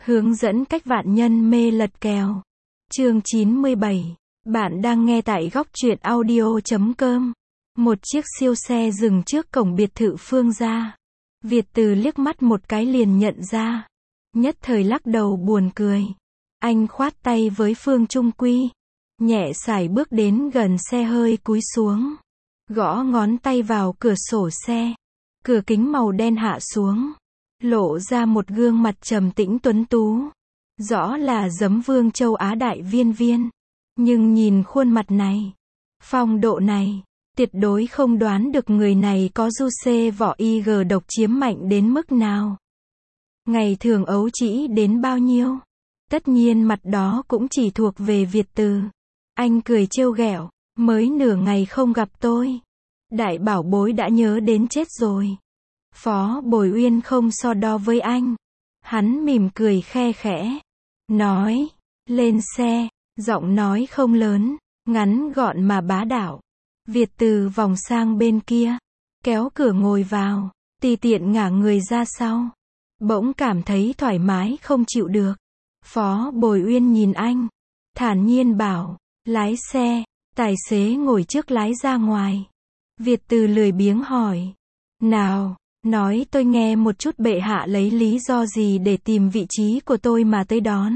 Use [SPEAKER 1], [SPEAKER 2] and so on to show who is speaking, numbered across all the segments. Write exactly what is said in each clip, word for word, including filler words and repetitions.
[SPEAKER 1] Hướng dẫn cách vạn nhân mê lật kèo. Chương chín mươi bảy. Bạn đang nghe tại góc truyện audio chấm com. Một chiếc siêu xe dừng trước cổng biệt thự Phương gia. Việt Từ liếc mắt một cái liền nhận ra. Nhất thời lắc đầu buồn cười. Anh khoát tay với Phương Trung Quy. Nhẹ sải bước đến gần xe hơi cúi xuống. Gõ ngón tay vào cửa sổ xe. Cửa kính màu đen hạ xuống. Lộ ra một gương mặt trầm tĩnh tuấn tú. Rõ là Giấm Vương châu Á đại viên viên. Nhưng nhìn khuôn mặt này, phong độ này, tuyệt đối không đoán được người này có du xê võ y gờ độc chiếm mạnh đến mức nào. Ngày thường ấu trĩ đến bao nhiêu. Tất nhiên mặt đó cũng chỉ thuộc về Việt Từ. Anh cười trêu ghẹo, mới nửa ngày không gặp tôi. Đại bảo bối đã nhớ đến chết rồi. Phó Bồi Uyên không so đo với anh. Hắn mỉm cười khe khẽ. Nói, lên xe, giọng nói không lớn, ngắn gọn mà bá đạo. Việt Từ vòng sang bên kia, kéo cửa ngồi vào, tùy tiện ngả người ra sau. Bỗng cảm thấy thoải mái không chịu được. Phó Bồi Uyên nhìn anh, thản nhiên bảo, lái xe. Tài xế ngồi trước lái ra ngoài. Việt Từ lười biếng hỏi, nào, nói tôi nghe một chút, bệ hạ lấy lý do gì để tìm vị trí của tôi mà tới đón.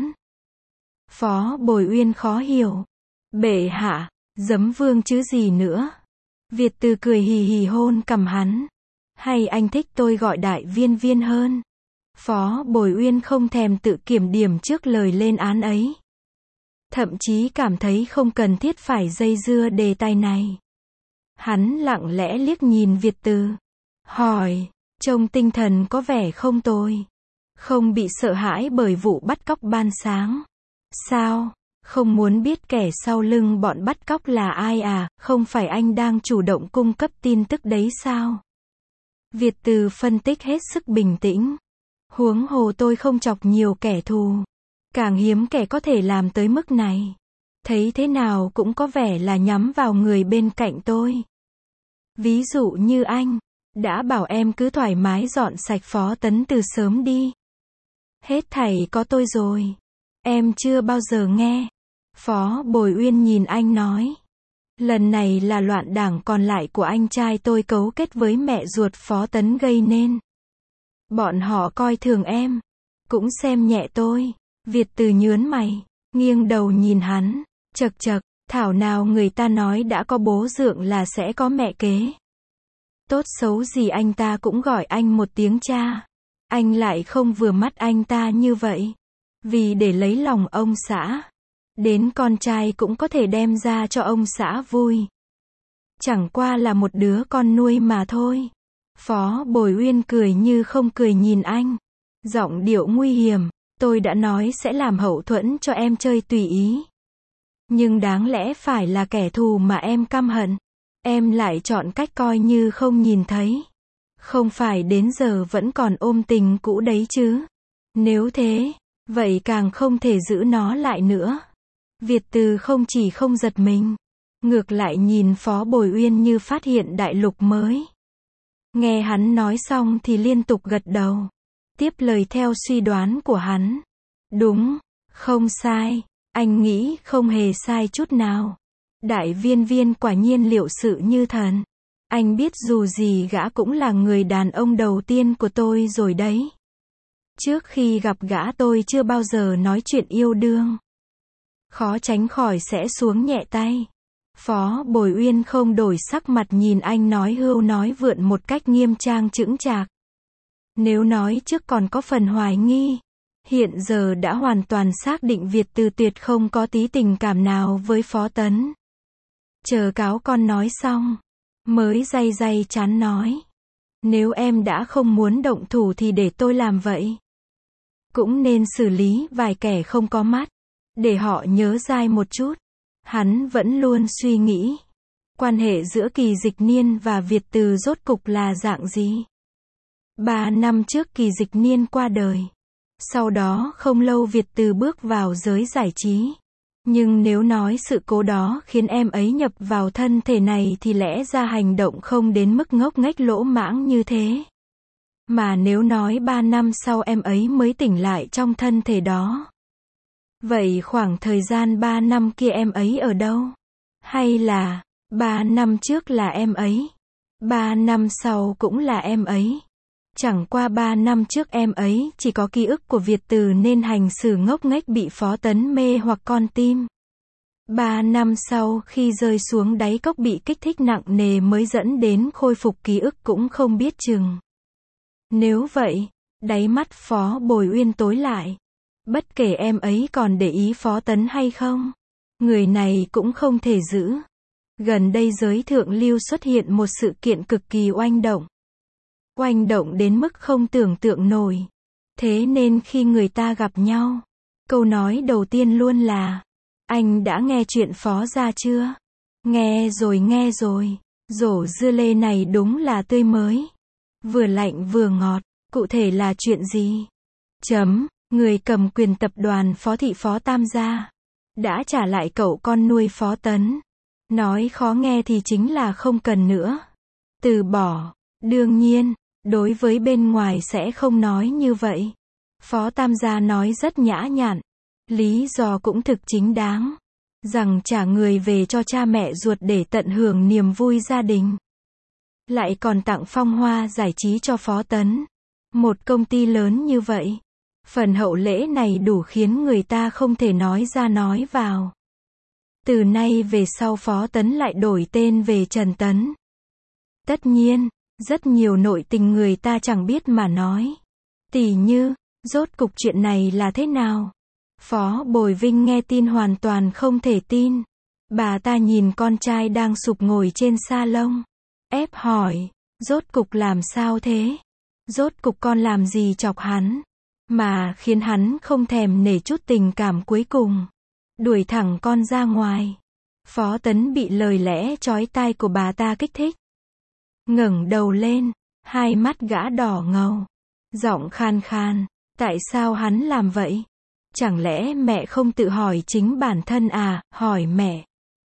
[SPEAKER 1] Phó Bồi Uyên khó hiểu. Bệ hạ, Giấm Vương chứ gì nữa. Việt Từ cười hì hì hôn cằm hắn. Hay anh thích tôi gọi đại viên viên hơn. Phó Bồi Uyên không thèm tự kiểm điểm trước lời lên án ấy. Thậm chí cảm thấy không cần thiết phải dây dưa đề tài này. Hắn lặng lẽ liếc nhìn Việt Từ. Hỏi, trông tinh thần có vẻ không tồi. Không bị sợ hãi bởi vụ bắt cóc ban sáng. Sao, không muốn biết kẻ sau lưng bọn bắt cóc là ai à, không phải anh đang chủ động cung cấp tin tức đấy sao? Việt Từ phân tích hết sức bình tĩnh. Huống hồ tôi không chọc nhiều kẻ thù. Càng hiếm kẻ có thể làm tới mức này. Thấy thế nào cũng có vẻ là nhắm vào người bên cạnh tôi. Ví dụ như anh, đã bảo em cứ thoải mái dọn sạch Phó Tấn từ sớm đi. Hết thảy có tôi rồi. Em chưa bao giờ nghe. Phó Bồi Uyên nhìn anh nói. Lần này là loạn đảng còn lại của anh trai tôi cấu kết với mẹ ruột Phó Tấn gây nên. Bọn họ coi thường em. Cũng xem nhẹ tôi. Việt Từ nhớn mày. Nghiêng đầu nhìn hắn. Chật chật, thảo nào người ta nói đã có bố dượng là sẽ có mẹ kế. Tốt xấu gì anh ta cũng gọi anh một tiếng cha. Anh lại không vừa mắt anh ta như vậy. Vì để lấy lòng ông xã. Đến con trai cũng có thể đem ra cho ông xã vui. Chẳng qua là một đứa con nuôi mà thôi. Phó Bồi Uyên cười như không cười nhìn anh. Giọng điệu nguy hiểm. Tôi đã nói sẽ làm hậu thuẫn cho em chơi tùy ý. Nhưng đáng lẽ phải là kẻ thù mà em căm hận. Em lại chọn cách coi như không nhìn thấy. Không phải đến giờ vẫn còn ôm tình cũ đấy chứ. Nếu thế, vậy càng không thể giữ nó lại nữa. Việt Từ không chỉ không giật mình. Ngược lại nhìn Phó Bồi Uyên như phát hiện đại lục mới. Nghe hắn nói xong thì liên tục gật đầu. Tiếp lời theo suy đoán của hắn. Đúng, không sai. Anh nghĩ không hề sai chút nào. Đại viên viên quả nhiên liệu sự như thần. Anh biết dù gì gã cũng là người đàn ông đầu tiên của tôi rồi đấy. Trước khi gặp gã tôi chưa bao giờ nói chuyện yêu đương. Khó tránh khỏi sẽ xuống nhẹ tay. Phó Bồi Uyên không đổi sắc mặt nhìn anh nói hưu nói vượn một cách nghiêm trang chững chạc. Nếu nói trước còn có phần hoài nghi. Hiện giờ đã hoàn toàn xác định Việt Từ tuyệt không có tí tình cảm nào với Phó Tấn. Chờ cáo con nói xong. Mới day day chán nói. Nếu em đã không muốn động thủ thì để tôi làm vậy. Cũng nên xử lý vài kẻ không có mắt. Để họ nhớ dai một chút. Hắn vẫn luôn suy nghĩ. Quan hệ giữa Kỳ Dịch Niên và Việt Từ rốt cục là dạng gì? Ba năm trước Kỳ Dịch Niên qua đời. Sau đó không lâu Việt Từ bước vào giới giải trí. Nhưng nếu nói sự cố đó khiến em ấy nhập vào thân thể này thì lẽ ra hành động không đến mức ngốc nghếch lỗ mãng như thế. Mà nếu nói ba năm sau em ấy mới tỉnh lại trong thân thể đó. Vậy khoảng thời gian ba năm kia em ấy ở đâu? Hay là, ba năm trước là em ấy? Ba năm sau cũng là em ấy? Chẳng qua ba năm trước em ấy chỉ có ký ức của Việt Từ nên hành xử ngốc nghếch bị Phó Tấn mê hoặc con tim. Ba năm sau khi rơi xuống đáy cốc bị kích thích nặng nề mới dẫn đến khôi phục ký ức cũng không biết chừng. Nếu vậy, đáy mắt Phó Bồi Uyên tối lại. Bất kể em ấy còn để ý Phó Tấn hay không, người này cũng không thể giữ. Gần đây giới thượng lưu xuất hiện một sự kiện cực kỳ oanh động. Oanh động đến mức không tưởng tượng nổi. Thế nên khi người ta gặp nhau, câu nói đầu tiên luôn là: anh đã nghe chuyện Phó gia chưa? Nghe rồi nghe rồi. Rổ dưa lê này đúng là tươi mới. Vừa lạnh vừa ngọt. Cụ thể là chuyện gì? Chấm. Người cầm quyền tập đoàn Phó thị Phó Tam gia đã trả lại cậu con nuôi Phó Tấn. Nói khó nghe thì chính là không cần nữa. Từ bỏ. Đương nhiên, đối với bên ngoài sẽ không nói như vậy. Phó Tam gia nói rất nhã nhặn. Lý do cũng thực chính đáng. Rằng trả người về cho cha mẹ ruột để tận hưởng niềm vui gia đình. Lại còn tặng phong hoa giải trí cho Phó Tấn. Một công ty lớn như vậy. Phần hậu lễ này đủ khiến người ta không thể nói ra nói vào. Từ nay về sau Phó Tấn lại đổi tên về Trần Tấn. Tất nhiên, rất nhiều nội tình người ta chẳng biết mà nói. Tỉ như, rốt cục chuyện này là thế nào? Phó Bồi Vinh nghe tin hoàn toàn không thể tin. Bà ta nhìn con trai đang sụp ngồi trên sa lông. Ép hỏi, rốt cục làm sao thế? Rốt cục con làm gì chọc hắn? Mà khiến hắn không thèm nể chút tình cảm cuối cùng. Đuổi thẳng con ra ngoài. Phó Tấn bị lời lẽ chói tai của bà ta kích thích. Ngẩng đầu lên, hai mắt gã đỏ ngầu. Giọng khan khan, tại sao hắn làm vậy? Chẳng lẽ mẹ không tự hỏi chính bản thân à, hỏi mẹ.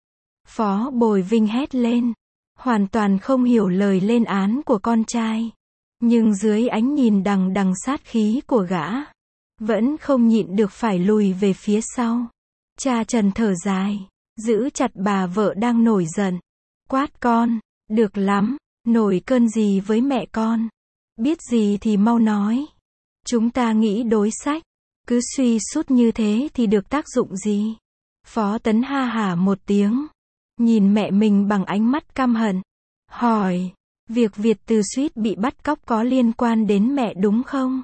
[SPEAKER 1] Phó Bồi Vinh hét lên. Hoàn toàn không hiểu lời lên án của con trai. Nhưng dưới ánh nhìn đằng đằng sát khí của gã, vẫn không nhịn được phải lùi về phía sau. Cha Trần thở dài, giữ chặt bà vợ đang nổi giận. Quát con, được lắm, nổi cơn gì với mẹ con? Biết gì thì mau nói. Chúng ta nghĩ đối sách, cứ suy sút như thế thì được tác dụng gì? Phó Tấn ha hả một tiếng, nhìn mẹ mình bằng ánh mắt căm hận. Hỏi, việc Việt Từ suýt bị bắt cóc có liên quan đến mẹ đúng không?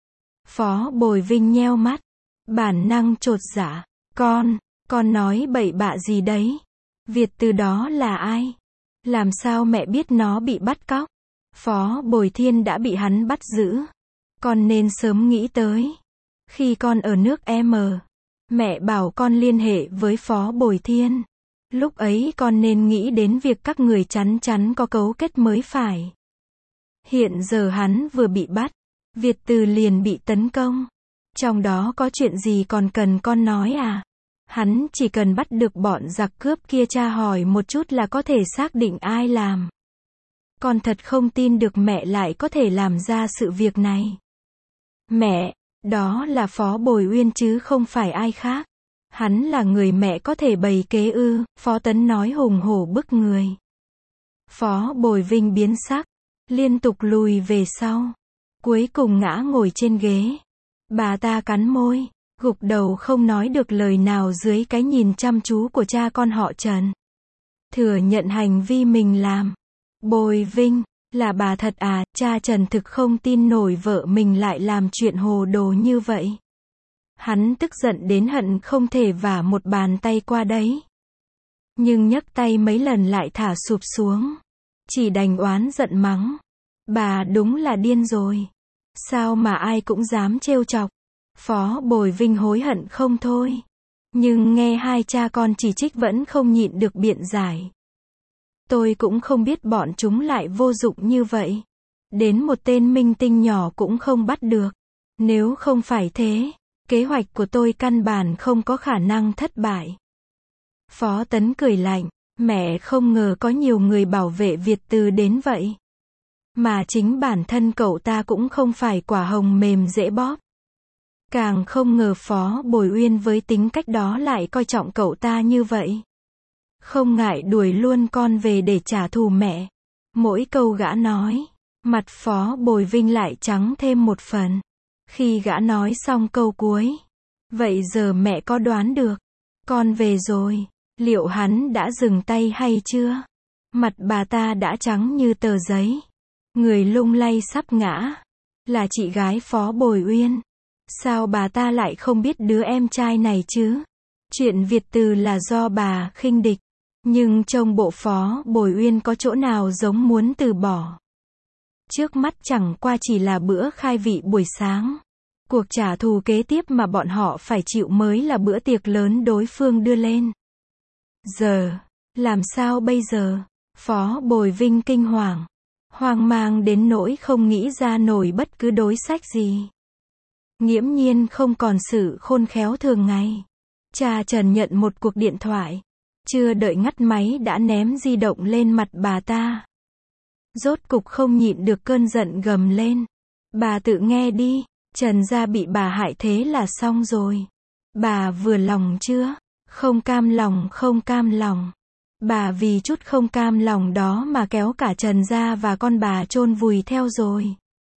[SPEAKER 1] Phó Bồi Vinh nheo mắt, bản năng chột dạ. Con, con nói bậy bạ gì đấy? Việt Từ đó là ai? Làm sao mẹ biết nó bị bắt cóc? Phó Bồi Thiên đã bị hắn bắt giữ. Con nên sớm nghĩ tới. Khi con ở nước M, mẹ bảo con liên hệ với Phó Bồi Thiên. Lúc ấy con nên nghĩ đến việc các người chắn chắn có cấu kết mới phải. Hiện giờ hắn vừa bị bắt, Việt Từ liền bị tấn công. Trong đó có chuyện gì còn cần con nói à? Hắn chỉ cần bắt được bọn giặc cướp kia tra hỏi một chút là có thể xác định ai làm. Con thật không tin được mẹ lại có thể làm ra sự việc này. Mẹ, đó là Phó Bồi Uyên chứ không phải ai khác. Hắn là người mẹ có thể bày kế ư? Phó Tấn nói hùng hổ bức người. Phó Bồi Vinh biến sắc, liên tục lùi về sau. Cuối cùng ngã ngồi trên ghế. Bà ta cắn môi, gục đầu không nói được lời nào dưới cái nhìn chăm chú của cha con họ Trần. Thừa nhận hành vi mình làm. Bồi Vinh, là bà thật à? Cha Trần thực không tin nổi vợ mình lại làm chuyện hồ đồ như vậy. Hắn tức giận đến hận không thể vả một bàn tay qua đấy. Nhưng nhấc tay mấy lần lại thả sụp xuống. Chỉ đành oán giận mắng. Bà đúng là điên rồi. Sao mà ai cũng dám trêu chọc. Phó Bồi Vinh hối hận không thôi. Nhưng nghe hai cha con chỉ trích vẫn không nhịn được biện giải. Tôi cũng không biết bọn chúng lại vô dụng như vậy. Đến một tên minh tinh nhỏ cũng không bắt được. Nếu không phải thế, kế hoạch của tôi căn bản không có khả năng thất bại. Phó Tấn cười lạnh, mẹ không ngờ có nhiều người bảo vệ Việt Từ đến vậy. Mà chính bản thân cậu ta cũng không phải quả hồng mềm dễ bóp. Càng không ngờ Phó Bồi Uyên với tính cách đó lại coi trọng cậu ta như vậy. Không ngại đuổi luôn con về để trả thù mẹ. Mỗi câu gã nói, mặt Phó Bồi Vinh lại trắng thêm một phần. Khi gã nói xong câu cuối, vậy giờ mẹ có đoán được, con về rồi, liệu hắn đã dừng tay hay chưa? Mặt bà ta đã trắng như tờ giấy. Người lung lay sắp ngã. Là chị gái Phó Bồi Uyên. Sao bà ta lại không biết đứa em trai này chứ? Chuyện Việt Từ là do bà khinh địch. Nhưng trông bộ Phó Bồi Uyên có chỗ nào giống muốn từ bỏ. Trước mắt chẳng qua chỉ là bữa khai vị buổi sáng. Cuộc trả thù kế tiếp mà bọn họ phải chịu mới là bữa tiệc lớn đối phương đưa lên. Giờ, làm sao bây giờ? Phó Bồi Vinh kinh hoàng. Hoang mang đến nỗi không nghĩ ra nổi bất cứ đối sách gì. Nghiễm nhiên không còn sự khôn khéo thường ngày. Cha Trần nhận một cuộc điện thoại. Chưa đợi ngắt máy đã ném di động lên mặt bà ta. Rốt cục không nhịn được cơn giận gầm lên. Bà tự nghe đi, Trần gia bị bà hại thế là xong rồi. Bà vừa lòng chưa? Không cam lòng, không cam lòng. Bà vì chút không cam lòng đó mà kéo cả Trần gia và con bà chôn vùi theo rồi.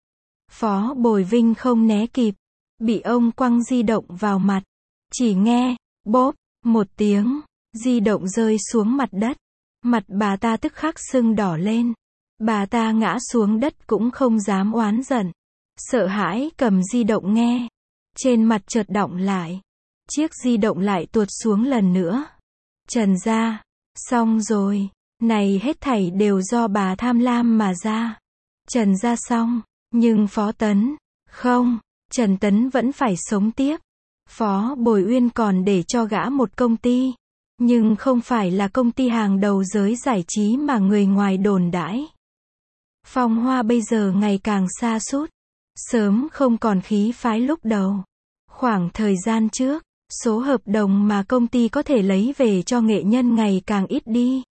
[SPEAKER 1] Phó Bồi Vinh không né kịp, bị ông quăng di động vào mặt. Chỉ nghe, bốp, một tiếng, di động rơi xuống mặt đất. Mặt bà ta tức khắc sưng đỏ lên. Bà ta ngã xuống đất cũng không dám oán giận. Sợ hãi cầm di động nghe. Trên mặt chợt đọng lại. Chiếc di động lại tuột xuống lần nữa. Trần gia, xong rồi. Này hết thảy đều do bà tham lam mà ra. Trần gia xong. Nhưng Phó Tấn, không, Trần Tấn vẫn phải sống tiếp. Phó Bồi Uyên còn để cho gã một công ty. Nhưng không phải là công ty hàng đầu giới giải trí mà người ngoài đồn đãi. Phong Hoa bây giờ ngày càng sa sút, sớm không còn khí phái lúc đầu. Khoảng thời gian trước, số hợp đồng mà công ty có thể lấy về cho nghệ nhân ngày càng ít đi.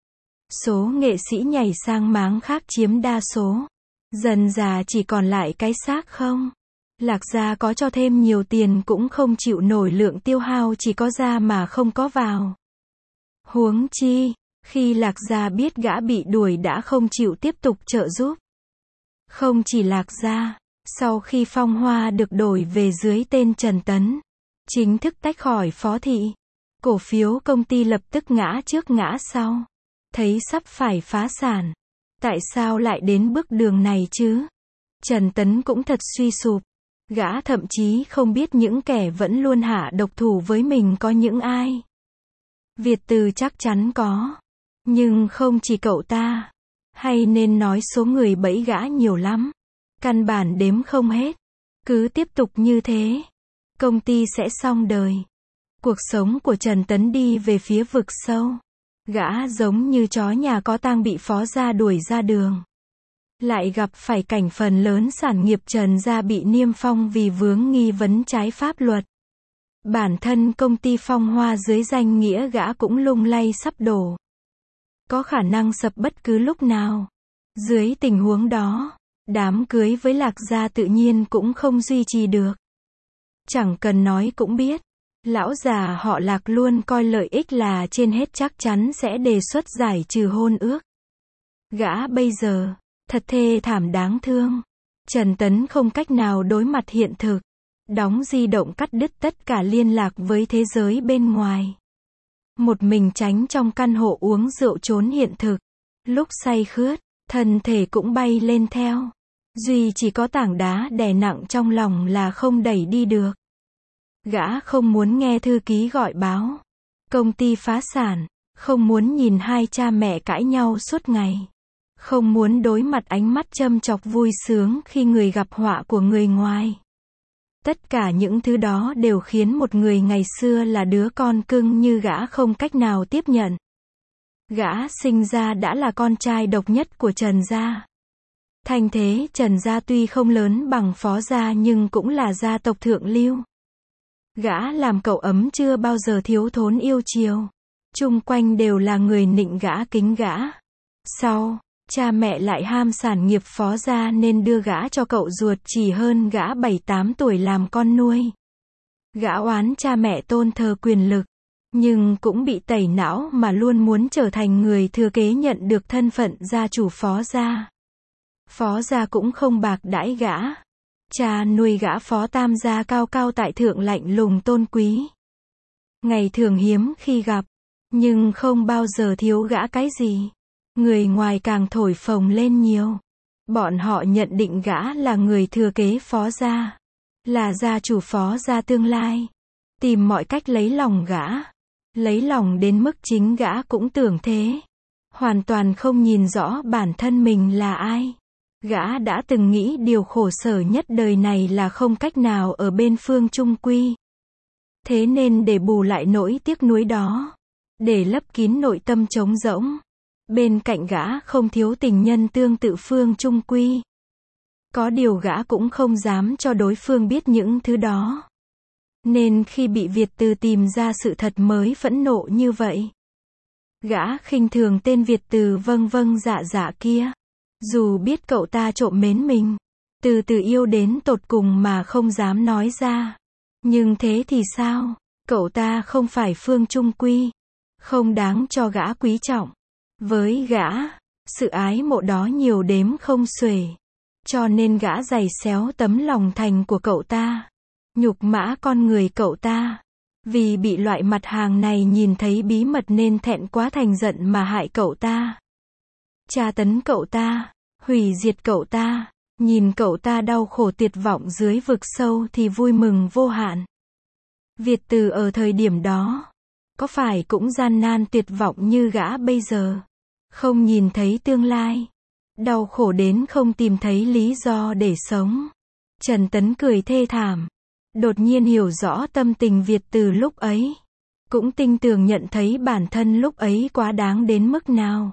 [SPEAKER 1] Số nghệ sĩ nhảy sang máng khác chiếm đa số. Dần già chỉ còn lại cái xác không. Lạc Gia có cho thêm nhiều tiền cũng không chịu nổi lượng tiêu hao chỉ có ra mà không có vào. Huống chi, khi Lạc Gia biết gã bị đuổi đã không chịu tiếp tục trợ giúp. Không chỉ Lạc Gia, sau khi Phong Hoa được đổi về dưới tên Trần Tấn, chính thức tách khỏi Phó Thị, cổ phiếu công ty lập tức ngã trước ngã sau. Thấy sắp phải phá sản. Tại sao lại đến bước đường này chứ? Trần Tấn cũng thật suy sụp. Gã thậm chí không biết những kẻ vẫn luôn hạ độc thủ với mình có những ai. Việt Từ chắc chắn có. Nhưng không chỉ cậu ta. Hay nên nói số người bẫy gã nhiều lắm. Căn bản đếm không hết. Cứ tiếp tục như thế, công ty sẽ xong đời. Cuộc sống của Trần Tấn đi về phía vực sâu. Gã giống như chó nhà có tang bị Phó gia đuổi ra đường. Lại gặp phải cảnh phần lớn sản nghiệp Trần gia bị niêm phong vì vướng nghi vấn trái pháp luật. Bản thân công ty Phong Hoa dưới danh nghĩa gã cũng lung lay sắp đổ. Có khả năng sập bất cứ lúc nào. Dưới tình huống đó, đám cưới với Lạc Gia tự nhiên cũng không duy trì được. Chẳng cần nói cũng biết. Lão già họ Lạc luôn coi lợi ích là trên hết, chắc chắn sẽ đề xuất giải trừ hôn ước. Gã bây giờ, thật thê thảm đáng thương. Trần Tấn không cách nào đối mặt hiện thực. Đóng di động cắt đứt tất cả liên lạc với thế giới bên ngoài. Một mình tránh trong căn hộ uống rượu trốn hiện thực. Lúc say khướt, thân thể cũng bay lên theo. Duy chỉ có tảng đá đè nặng trong lòng là không đẩy đi được. Gã không muốn nghe thư ký gọi báo công ty phá sản, không muốn nhìn hai cha mẹ cãi nhau suốt ngày, không muốn đối mặt ánh mắt châm chọc vui sướng khi người gặp họa của người ngoài. Tất cả những thứ đó đều khiến một người ngày xưa là đứa con cưng như gã không cách nào tiếp nhận. Gã sinh ra đã là con trai độc nhất của Trần gia. Thành thế Trần gia tuy không lớn bằng Phó gia nhưng cũng là gia tộc thượng lưu. Gã làm cậu ấm chưa bao giờ thiếu thốn yêu chiều. Chung quanh đều là người nịnh gã kính gã. Sau Cha mẹ lại ham sản nghiệp Phó gia nên đưa gã cho cậu ruột chỉ hơn gã bảy tám tuổi làm con nuôi. Gã oán cha mẹ tôn thờ quyền lực, nhưng cũng bị tẩy não mà luôn muốn trở thành người thừa kế nhận được thân phận gia chủ Phó gia. Phó gia cũng không bạc đãi gã. Cha nuôi gã Phó Tam gia cao cao tại thượng lạnh lùng tôn quý. Ngày thường hiếm khi gặp, nhưng không bao giờ thiếu gã cái gì. Người ngoài càng thổi phồng lên nhiều. Bọn họ nhận định gã là người thừa kế Phó gia, là gia chủ Phó gia tương lai. Tìm mọi cách lấy lòng gã. Lấy lòng đến mức chính gã cũng tưởng thế. Hoàn toàn không nhìn rõ bản thân mình là ai. Gã đã từng nghĩ điều khổ sở nhất đời này là không cách nào ở bên Phương Trung Quy. Thế nên để bù lại nỗi tiếc nuối đó, để lấp kín nội tâm trống rỗng, bên cạnh gã không thiếu tình nhân tương tự Phương Trung Quy. Có điều gã cũng không dám cho đối phương biết những thứ đó. Nên khi bị Việt Từ tìm ra sự thật mới phẫn nộ như vậy. Gã khinh thường tên Việt Từ vâng vâng dạ dạ kia. Dù biết cậu ta trộm mến mình, từ từ yêu đến tột cùng mà không dám nói ra. Nhưng thế thì sao? Cậu ta không phải Phương Trung Quy, không đáng cho gã quý trọng. Với gã, sự ái mộ đó nhiều đếm không xuể. Cho nên gã giày xéo tấm lòng thành của cậu ta. Nhục mã con người cậu ta. Vì bị loại mặt hàng này nhìn thấy bí mật nên thẹn quá thành giận mà hại cậu ta. Tra tấn cậu ta, hủy diệt cậu ta, nhìn cậu ta đau khổ tuyệt vọng dưới vực sâu thì vui mừng vô hạn. Việt Từ ở thời điểm đó, có phải cũng gian nan tuyệt vọng như gã bây giờ? Không nhìn thấy tương lai, đau khổ đến không tìm thấy lý do để sống. Trần Tấn cười thê thảm, đột nhiên hiểu rõ tâm tình Việt Từ lúc ấy. Cũng tinh tường nhận thấy bản thân lúc ấy quá đáng đến mức nào.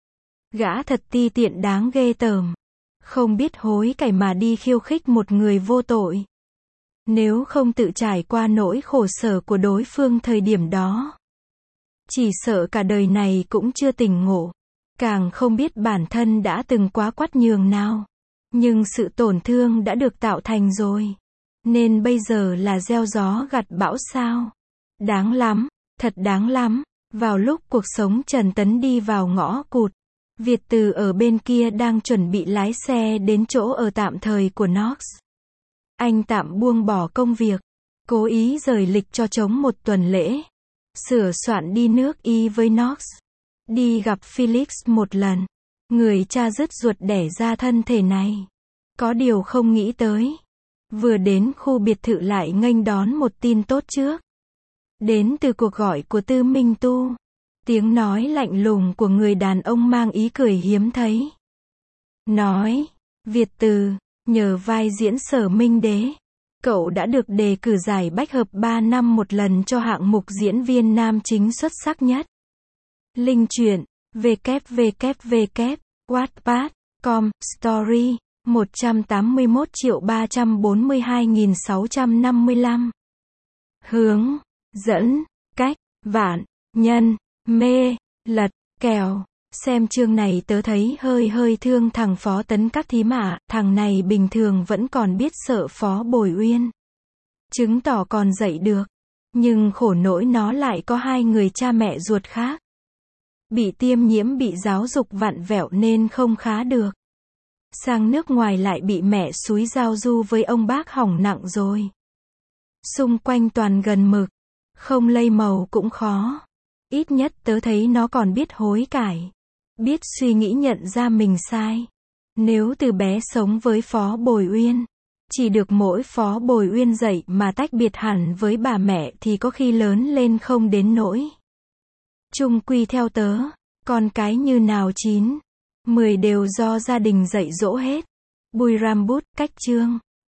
[SPEAKER 1] Gã thật ti tiện đáng ghê tởm. Không biết hối cải mà đi khiêu khích một người vô tội. Nếu không tự trải qua nỗi khổ sở của đối phương thời điểm đó, chỉ sợ cả đời này cũng chưa tỉnh ngộ. Càng không biết bản thân đã từng quá quắt nhường nào. Nhưng sự tổn thương đã được tạo thành rồi. Nên bây giờ là gieo gió gặt bão sao? Đáng lắm, thật đáng lắm. Vào lúc cuộc sống Trần Tấn đi vào ngõ cụt, Việt Từ ở bên kia đang chuẩn bị lái xe đến chỗ ở tạm thời của Knox. Anh tạm buông bỏ công việc, cố ý rời lịch cho trống một tuần lễ. Sửa soạn đi nước Y với Knox. Đi gặp Felix một lần. Người cha dứt ruột đẻ ra thân thể này. Có điều không nghĩ tới. Vừa đến khu biệt thự lại nghênh đón một tin tốt trước. Đến từ cuộc gọi của Tư Minh Tu. Tiếng nói lạnh lùng của người đàn ông mang ý cười hiếm thấy. Nói, Việt Từ, nhờ vai diễn Sở Minh Đế, cậu đã được đề cử giải bách hợp ba năm một lần cho hạng mục diễn viên nam chính xuất sắc nhất. Linh truyện, w w w chấm wattpad chấm com, story, một trăm tám mươi mốt triệu ba trăm bốn mươi hai nghìn sáu trăm năm mươi lăm. Hướng, dẫn, cách, vạn, nhân, mê, lật, kèo. Xem chương này tớ thấy hơi hơi thương thằng Phó Tấn các thím ạ, thằng này bình thường vẫn còn biết sợ Phó Bồi Uyên. Chứng tỏ còn dạy được. Nhưng khổ nỗi nó lại có hai người cha mẹ ruột khác. Bị tiêm nhiễm bị giáo dục vặn vẹo nên không khá được. Sang nước ngoài lại bị mẹ xúi giao du với ông bác hỏng nặng rồi. Xung quanh toàn gần mực. Không lây màu cũng khó. Ít nhất tớ thấy nó còn biết hối cải. Biết suy nghĩ nhận ra mình sai. Nếu từ bé sống với Phó Bồi Uyên, chỉ được mỗi Phó Bồi Uyên dạy mà tách biệt hẳn với bà mẹ thì có khi lớn lên không đến nỗi. Chung quy theo tớ, con cái như nào chín, mười đều do gia đình dạy dỗ hết. Bùi Ram Bút, cách chương.